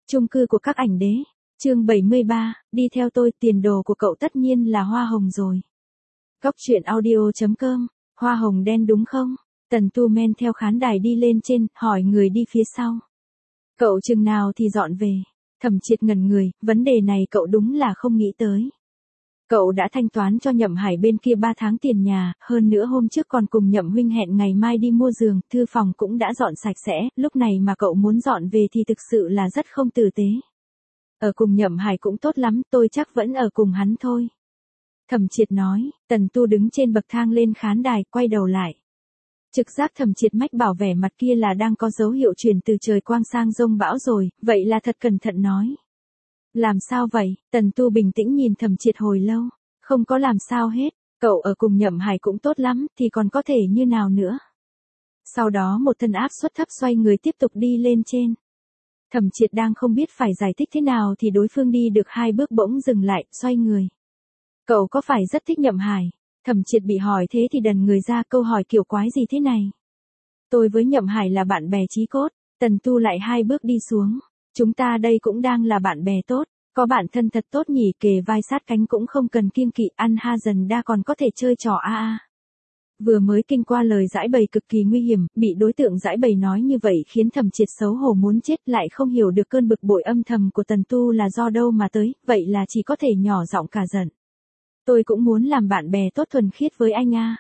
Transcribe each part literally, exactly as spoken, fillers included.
Chung cư của các ảnh đế. Chương bảy mươi ba, đi theo tôi, tiền đồ của cậu tất nhiên là hoa hồng rồi. Góc truyện audio chấm com, hoa hồng đen đúng không? Tần Tu men theo khán đài đi lên trên, hỏi người đi phía sau. Cậu chừng nào thì dọn về? Thẩm Triệt ngẩn người, vấn đề này cậu đúng là không nghĩ tới. Cậu đã thanh toán cho Nhậm Hải bên kia ba tháng tiền nhà, hơn nữa hôm trước còn cùng Nhậm huynh hẹn ngày mai đi mua giường, thư phòng cũng đã dọn sạch sẽ, lúc này mà cậu muốn dọn về thì thực sự là rất không tử tế. Ở cùng Nhậm Hải cũng tốt lắm, tôi chắc vẫn ở cùng hắn thôi. Thẩm Triệt nói. Tần Tu đứng trên bậc thang lên khán đài, quay đầu lại. Trực giác Thẩm Triệt mách bảo vẻ mặt kia là đang có dấu hiệu chuyển từ trời quang sang giông bão rồi, vậy là thật cẩn thận nói. Làm sao vậy? Tần Tu bình tĩnh nhìn Thẩm Triệt hồi lâu. Không có làm sao hết, cậu ở cùng Nhậm Hải cũng tốt lắm, thì còn có thể như nào nữa. Sau đó một thân áp suất thấp xoay người tiếp tục đi lên trên. Thẩm Triệt đang không biết phải giải thích thế nào thì đối phương đi được hai bước bỗng dừng lại, xoay người. Cậu có phải rất thích Nhậm Hải? Thẩm Triệt bị hỏi thế thì đần người ra, câu hỏi kiểu quái gì thế này. Tôi với Nhậm Hải là bạn bè chí cốt. Tần Tu lại hai bước đi xuống. Chúng ta đây cũng đang là bạn bè tốt. Có bạn thân thật tốt nhỉ, kề vai sát cánh cũng không cần kiêng kỵ, ăn ha dần đa còn có thể chơi trò a a. Vừa mới kinh qua lời giải bày cực kỳ nguy hiểm, bị đối tượng giải bày nói như vậy khiến Thẩm Triệt xấu hổ muốn chết, lại không hiểu được cơn bực bội âm thầm của Tần Tu là do đâu mà tới, vậy là chỉ có thể nhỏ giọng cả giận. Tôi cũng muốn làm bạn bè tốt thuần khiết với anh a.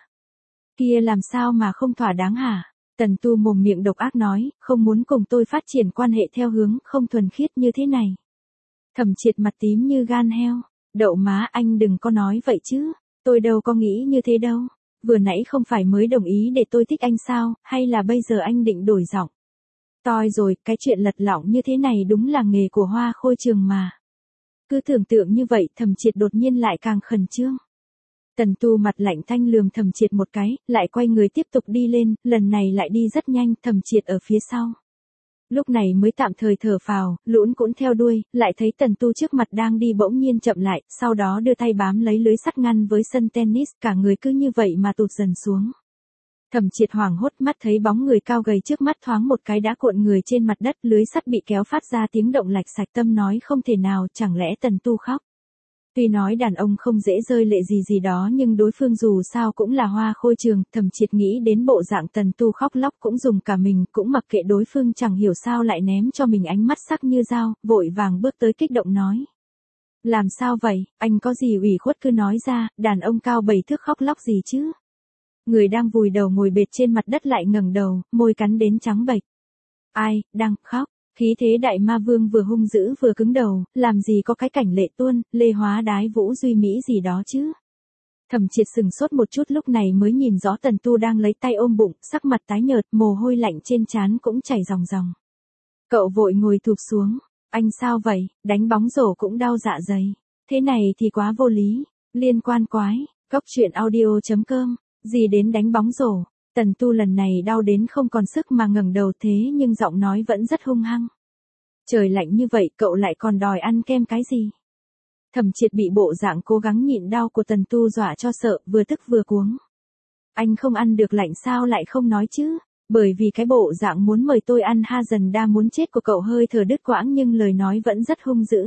Kia làm sao mà không thỏa đáng hả? Tần Tu mồm miệng độc ác nói, không muốn cùng tôi phát triển quan hệ theo hướng không thuần khiết như thế này. Thẩm Triệt mặt tím như gan heo. Đậu má, anh đừng có nói vậy chứ. Tôi đâu có nghĩ như thế đâu. Vừa nãy không phải mới đồng ý để tôi thích anh sao, hay là bây giờ anh định đổi giọng? Toi rồi, cái chuyện lật lọng như thế này đúng là nghề của Hoa Khôi Trường mà. Cứ tưởng tượng như vậy, Thẩm Triệt đột nhiên lại càng khẩn trương. Tần Tu mặt lạnh thanh lườm Thẩm Triệt một cái, lại quay người tiếp tục đi lên, lần này lại đi rất nhanh, Thẩm Triệt ở phía sau. Lúc này mới tạm thời thở phào, Lũn cũng theo đuôi, lại thấy Tần Tu trước mặt đang đi bỗng nhiên chậm lại, sau đó đưa tay bám lấy lưới sắt ngăn với sân tennis, cả người cứ như vậy mà tụt dần xuống. Thẩm Triệt hoảng hốt, mắt thấy bóng người cao gầy trước mắt thoáng một cái đã cuộn người trên mặt đất, lưới sắt bị kéo phát ra tiếng động lạch sạch, tâm nói không thể nào, chẳng lẽ Tần Tu khóc. Tuy nói đàn ông không dễ rơi lệ gì gì đó nhưng đối phương dù sao cũng là Hoa Khôi Trường, Thẩm Triệt nghĩ đến bộ dạng Tần Tu khóc lóc cũng dùng cả mình, cũng mặc kệ đối phương chẳng hiểu sao lại ném cho mình ánh mắt sắc như dao, vội vàng bước tới kích động nói. Làm sao vậy, anh có gì ủy khuất cứ nói ra, đàn ông cao bảy thước khóc lóc gì chứ. Người đang vùi đầu ngồi bệt trên mặt đất lại ngẩng đầu, môi cắn đến trắng bệch. Ai, đang khóc? Khí thế đại ma vương vừa hung dữ vừa cứng đầu, làm gì có cái cảnh lệ tuôn, lê hóa đái vũ duy mỹ gì đó chứ. Thẩm Triệt sừng sốt một chút, lúc này mới nhìn rõ Tần Tu đang lấy tay ôm bụng, sắc mặt tái nhợt, mồ hôi lạnh trên trán cũng chảy ròng ròng. Cậu vội ngồi thụp xuống. Anh sao vậy, đánh bóng rổ cũng đau dạ dày. Thế này thì quá vô lý. Liên quan quái. Góc truyện audio chấm com. Gì đến đánh bóng rổ. Tần Tu lần này đau đến không còn sức mà ngẩng đầu, thế nhưng giọng nói vẫn rất hung hăng. Trời lạnh như vậy cậu lại còn đòi ăn kem cái gì? Thẩm Triệt bị bộ dạng cố gắng nhịn đau của Tần Tu dọa cho sợ, vừa tức vừa cuống. Anh không ăn được lạnh sao lại không nói chứ? Bởi vì cái bộ dạng muốn mời tôi ăn ha dần đa muốn chết của cậu hơi thở đứt quãng nhưng lời nói vẫn rất hung dữ.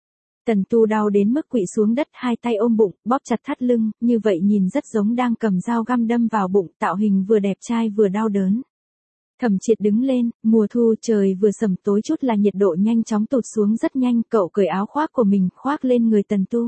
Tần Tu đau đến mức quỵ xuống đất, hai tay ôm bụng, bóp chặt thắt lưng, như vậy nhìn rất giống đang cầm dao găm đâm vào bụng, tạo hình vừa đẹp trai vừa đau đớn. Thẩm Triệt đứng lên, mùa thu trời vừa sầm tối chút là nhiệt độ nhanh chóng tụt xuống rất nhanh, cậu cởi áo khoác của mình, khoác lên người Tần Tu.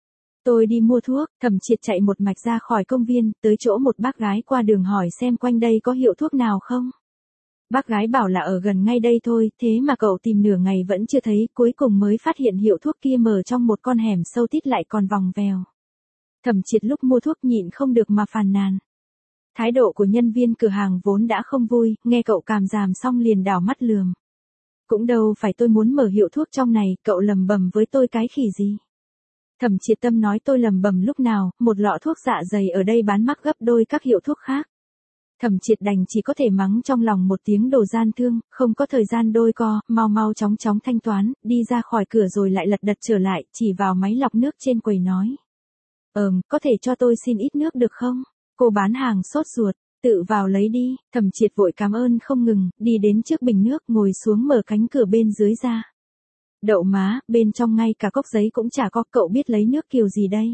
Tôi đi mua thuốc. Thẩm Triệt chạy một mạch ra khỏi công viên, tới chỗ một bác gái qua đường hỏi xem quanh đây có hiệu thuốc nào không. Bác gái bảo là ở gần ngay đây thôi, thế mà cậu tìm nửa ngày vẫn chưa thấy, cuối cùng mới phát hiện hiệu thuốc kia mở trong một con hẻm sâu tít lại còn vòng vèo. Thẩm Triệt lúc mua thuốc nhịn không được mà phàn nàn. Thái độ của nhân viên cửa hàng vốn đã không vui, nghe cậu càm ràm xong liền đảo mắt lườm. Cũng đâu phải tôi muốn mở hiệu thuốc trong này, cậu lầm bầm với tôi cái khỉ gì. Thẩm Triệt tâm nói tôi lầm bầm lúc nào, một lọ thuốc dạ dày ở đây bán mắc gấp đôi các hiệu thuốc khác. Thẩm Triệt đành chỉ có thể mắng trong lòng một tiếng đồ gian thương, không có thời gian đôi co, mau mau chóng chóng thanh toán, đi ra khỏi cửa rồi lại lật đật trở lại, chỉ vào máy lọc nước trên quầy nói. Ờm, có thể cho tôi xin ít nước được không? Cô bán hàng sốt ruột, tự vào lấy đi. Thẩm Triệt vội cảm ơn không ngừng, đi đến trước bình nước ngồi xuống mở cánh cửa bên dưới ra. Đậu má, bên trong ngay cả cốc giấy cũng chả có, cậu biết lấy nước kiểu gì đây?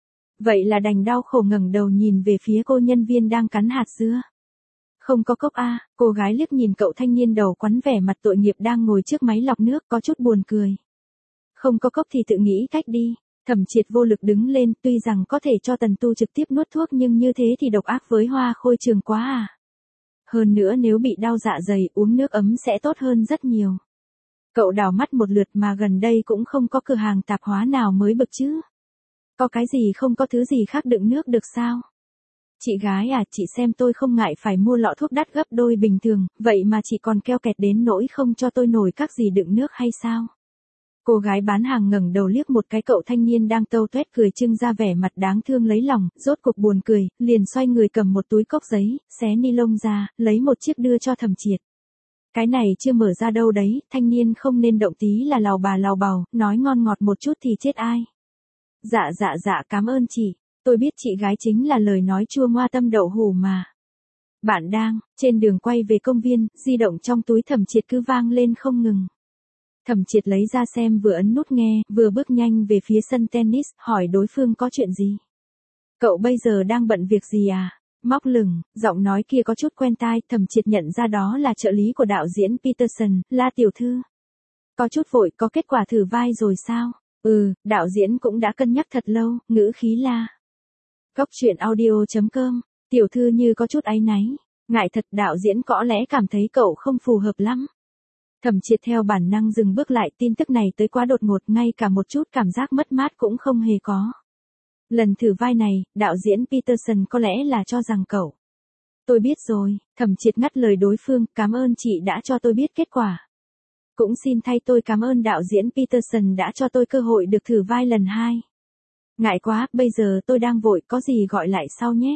Vậy là đành đau khổ ngẩng đầu nhìn về phía cô nhân viên đang cắn hạt dưa. Không có cốc a, cô gái liếc nhìn cậu thanh niên đầu quắn vẻ mặt tội nghiệp đang ngồi trước máy lọc nước có chút buồn cười. Không có cốc thì tự nghĩ cách đi. Thẩm Triệt vô lực đứng lên, tuy rằng có thể cho Tần Tu trực tiếp nuốt thuốc nhưng như thế thì độc ác với Hoa Khôi Trường quá à. Hơn nữa nếu bị đau dạ dày uống nước ấm sẽ tốt hơn rất nhiều. Cậu đảo mắt một lượt mà gần đây cũng không có cửa hàng tạp hóa nào mới bực chứ. Có cái gì không có thứ gì khác đựng nước được sao? Chị gái à, chị xem tôi không ngại phải mua lọ thuốc đắt gấp đôi bình thường, vậy mà chị còn keo kẹt đến nỗi không cho tôi nổi các gì đựng nước hay sao? Cô gái bán hàng ngẩng đầu liếc một cái cậu thanh niên đang tâu tuét cười trưng ra vẻ mặt đáng thương lấy lòng, rốt cục buồn cười, liền xoay người cầm một túi cốc giấy, xé ni lông ra, lấy một chiếc đưa cho Thẩm Triệt. Cái này chưa mở ra đâu đấy, thanh niên không nên động tí là lào bà lào bào, nói ngon ngọt một chút thì chết ai. Dạ dạ dạ cảm ơn chị, tôi biết chị gái chính là lời nói chua ngoa tâm đậu hủ mà. Bạn đang, trên đường quay về công viên, di động trong túi Thẩm Triệt cứ vang lên không ngừng. Thẩm Triệt lấy ra xem vừa ấn nút nghe, vừa bước nhanh về phía sân tennis, hỏi đối phương có chuyện gì. Cậu bây giờ đang bận việc gì à? Móc lửng, giọng nói kia có chút quen tai, Thẩm Triệt nhận ra đó là trợ lý của đạo diễn Peterson, La tiểu thư. Có chút vội, có kết quả thử vai rồi sao? Ừ, đạo diễn cũng đã cân nhắc thật lâu, ngữ khí La. Cốc truyện audio chấm com, tiểu thư như có chút áy náy. Ngại thật, đạo diễn có lẽ cảm thấy cậu không phù hợp lắm. Thẩm Triệt theo bản năng dừng bước lại, tin tức này tới quá đột ngột, ngay cả một chút cảm giác mất mát cũng không hề có. Lần thử vai này, đạo diễn Peterson có lẽ là cho rằng cậu. Tôi biết rồi, Thẩm Triệt ngắt lời đối phương, cảm ơn chị đã cho tôi biết kết quả. Cũng xin thay tôi cảm ơn đạo diễn Peterson đã cho tôi cơ hội được thử vai lần hai. Ngại quá, bây giờ tôi đang vội, có gì gọi lại sau nhé.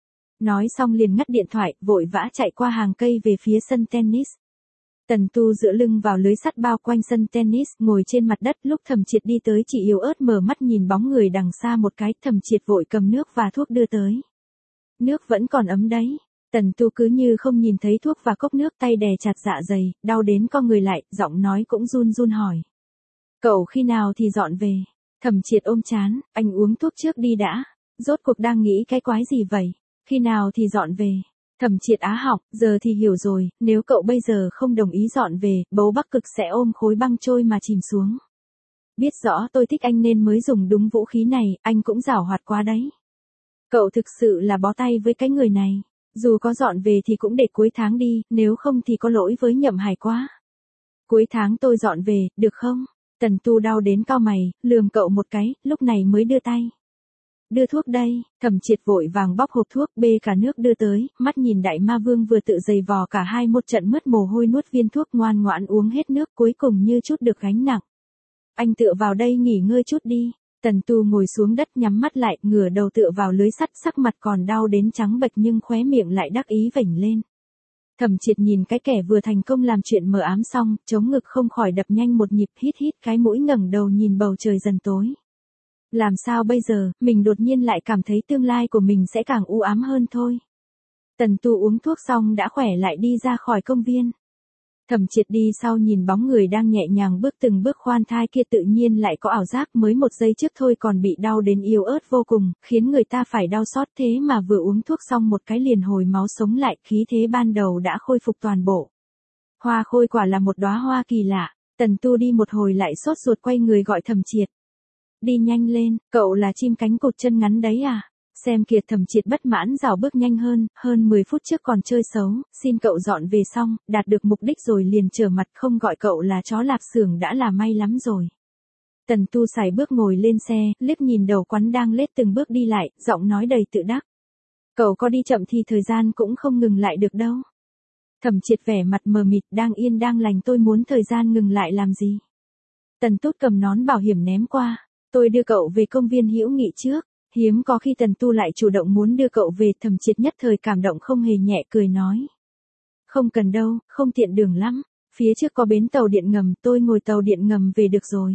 Nói xong liền ngắt điện thoại, vội vã chạy qua hàng cây về phía sân tennis. Tần Tu dựa lưng vào lưới sắt bao quanh sân tennis, ngồi trên mặt đất, lúc Thẩm Triệt đi tới chỉ yếu ớt mở mắt nhìn bóng người đằng xa một cái, Thẩm Triệt vội cầm nước và thuốc đưa tới. Nước vẫn còn ấm đấy. Tần Tu cứ như không nhìn thấy thuốc và cốc nước, tay đè chặt dạ dày, đau đến co người lại, giọng nói cũng run run hỏi. Cậu khi nào thì dọn về? Thẩm Triệt ôm chán, anh uống thuốc trước đi đã. Rốt cuộc đang nghĩ cái quái gì vậy? Khi nào thì dọn về? Thẩm Triệt á học, giờ thì hiểu rồi, nếu cậu bây giờ không đồng ý dọn về, bấu Bắc Cực sẽ ôm khối băng trôi mà chìm xuống. Biết rõ tôi thích anh nên mới dùng đúng vũ khí này, anh cũng giảo hoạt quá đấy. Cậu thực sự là bó tay với cái người này. Dù có dọn về thì cũng để cuối tháng đi, nếu không thì có lỗi với Nhậm Hải quá. Cuối tháng tôi dọn về, được không? Tần Tu đau đến cau mày, lườm cậu một cái, lúc này mới đưa tay. Đưa thuốc đây, Thẩm Triệt vội vàng bóc hộp thuốc, bê cả nước đưa tới, mắt nhìn đại ma vương vừa tự giày vò cả hai một trận mứt mồ hôi nuốt viên thuốc ngoan ngoãn uống hết nước, cuối cùng như chút được gánh nặng. Anh tựa vào đây nghỉ ngơi chút đi. Tần Tu ngồi xuống đất nhắm mắt lại, ngửa đầu tựa vào lưới sắt, sắc mặt còn đau đến trắng bệch nhưng khóe miệng lại đắc ý vểnh lên. Thẩm Triệt nhìn cái kẻ vừa thành công làm chuyện mờ ám xong, chống ngực không khỏi đập nhanh một nhịp, hít hít cái mũi, ngẩng đầu nhìn bầu trời dần tối. Làm sao bây giờ, mình đột nhiên lại cảm thấy tương lai của mình sẽ càng u ám hơn thôi. Tần Tu uống thuốc xong đã khỏe lại đi ra khỏi công viên. Thẩm Triệt đi sau nhìn bóng người đang nhẹ nhàng bước từng bước khoan thai kia, tự nhiên lại có ảo giác mới một giây trước thôi còn bị đau đến yếu ớt vô cùng, khiến người ta phải đau xót, thế mà vừa uống thuốc xong một cái liền hồi máu sống lại, khí thế ban đầu đã khôi phục toàn bộ. Hoa Khôi quả là một đóa hoa kỳ lạ. Tần Tu đi một hồi lại sốt ruột quay người gọi Thẩm Triệt. Đi nhanh lên, cậu là chim cánh cụt chân ngắn đấy à? Xem kìa, Thẩm Triệt bất mãn rảo bước nhanh hơn, hơn mười phút trước còn chơi xấu, xin cậu dọn về xong, đạt được mục đích rồi liền trở mặt, không gọi cậu là chó lạp xưởng đã là may lắm rồi. Tần Tu sải bước ngồi lên xe, liếc nhìn đầu quắn đang lết từng bước đi lại, giọng nói đầy tự đắc. Cậu có đi chậm thì thời gian cũng không ngừng lại được đâu. Thẩm Triệt vẻ mặt mờ mịt, đang yên đang lành tôi muốn thời gian ngừng lại làm gì? Tần Tút cầm nón bảo hiểm ném qua, tôi đưa cậu về công viên hữu nghị trước. Hiếm có khi Tần Tu lại chủ động muốn đưa cậu về, Thẩm Triệt nhất thời cảm động không hề nhẹ cười nói. Không cần đâu, không tiện đường lắm, phía trước có bến tàu điện ngầm, tôi ngồi tàu điện ngầm về được rồi.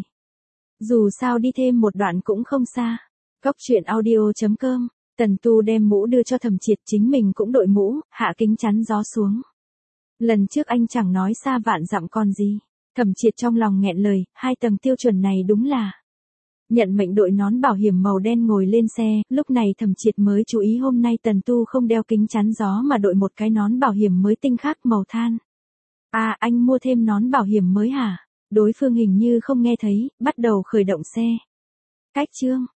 Dù sao đi thêm một đoạn cũng không xa. Cốc truyện audio chấm com, Tần Tu đem mũ đưa cho Thẩm Triệt, chính mình cũng đội mũ, hạ kính chắn gió xuống. Lần trước anh chẳng nói xa vạn dặm còn gì. Thẩm Triệt trong lòng nghẹn lời, hai tầng tiêu chuẩn này đúng là. Nhận mệnh đội nón bảo hiểm màu đen ngồi lên xe, lúc này Thẩm Triệt mới chú ý hôm nay Tần Tu không đeo kính chắn gió mà đội một cái nón bảo hiểm mới tinh khác màu than. À, anh mua thêm nón bảo hiểm mới hả? Đối phương hình như không nghe thấy, bắt đầu khởi động xe. Cách chương